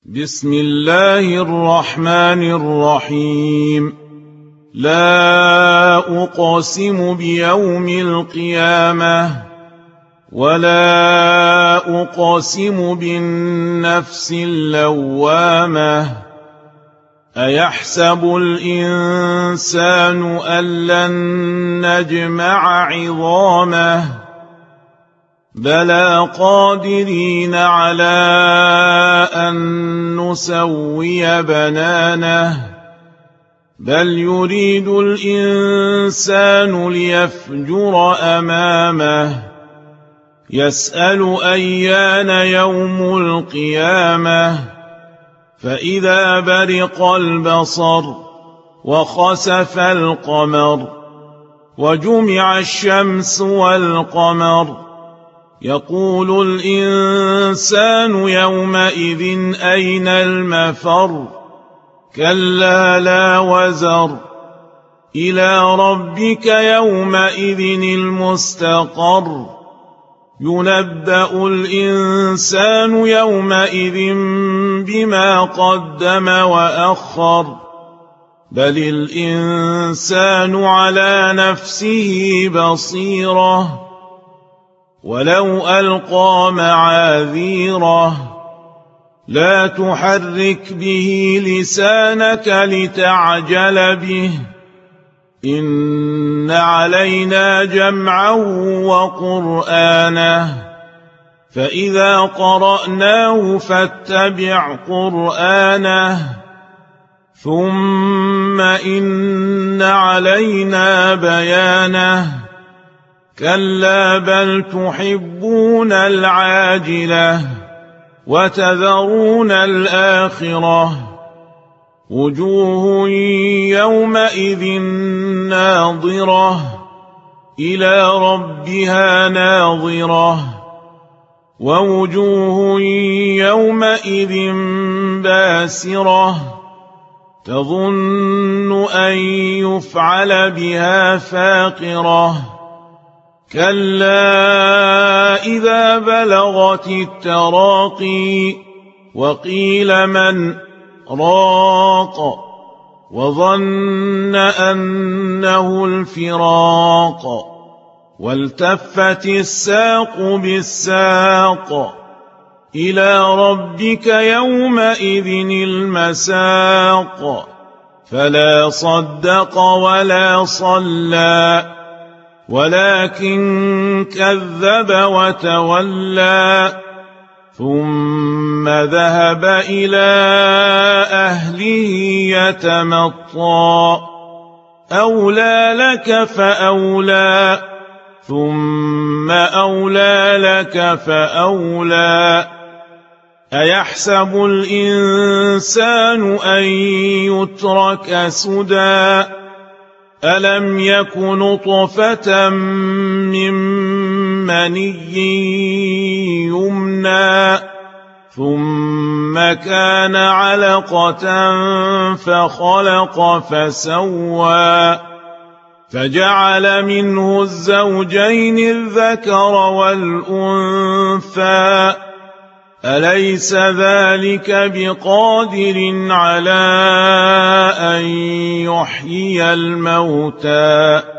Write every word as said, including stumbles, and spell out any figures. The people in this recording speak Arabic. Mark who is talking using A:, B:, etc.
A: بسم الله الرحمن الرحيم. لا أقسم بيوم القيامة ولا أقسم بالنفس اللوامة. أيحسب الإنسان أن لن نجمع عظامه بلى قادرين على أن نسوي بنانه بل يريد الإنسان ليفجر أمامه يسأل أيان يوم القيامة فإذا برق البصر وخسف القمر وجمع الشمس والقمر يقول الإنسان يومئذ أين المفر كلا لا وزر إلى ربك يومئذ المستقر ينبأ الإنسان يومئذ بما قدم وأخر بل الإنسان على نفسه بصيرة ولو ألقى معاذيره لا تحرك به لسانك لتعجل به إن علينا جمعه وقرآنه فإذا قرأناه فاتبع قرآنه ثم إن علينا بيانه كلا بل تحبون العاجلة وتذرون الآخرة وجوه يومئذ ناظرة إلى ربها ناظرة ووجوه يومئذ باسرة تظن أن يفعل بها فاقرة كلا إذا بلغت التراقي وقيل من راق وظن أنه الفراق والتفت الساق بالساق إلى ربك يومئذ المساق فلا صدق ولا صلى ولكن كذب وتولى ثم ذهب إلى أهله يتمطى أولى لك فأولى ثم أولى لك فأولى أيحسب الإنسان أن يترك سدى ألم يك نطفة من مني يمنى ثم كان علقة فخلق فسوى فجعل منه الزوجين الذكر والأنثى أليس ذلك بقادر على أن يحيي الموتى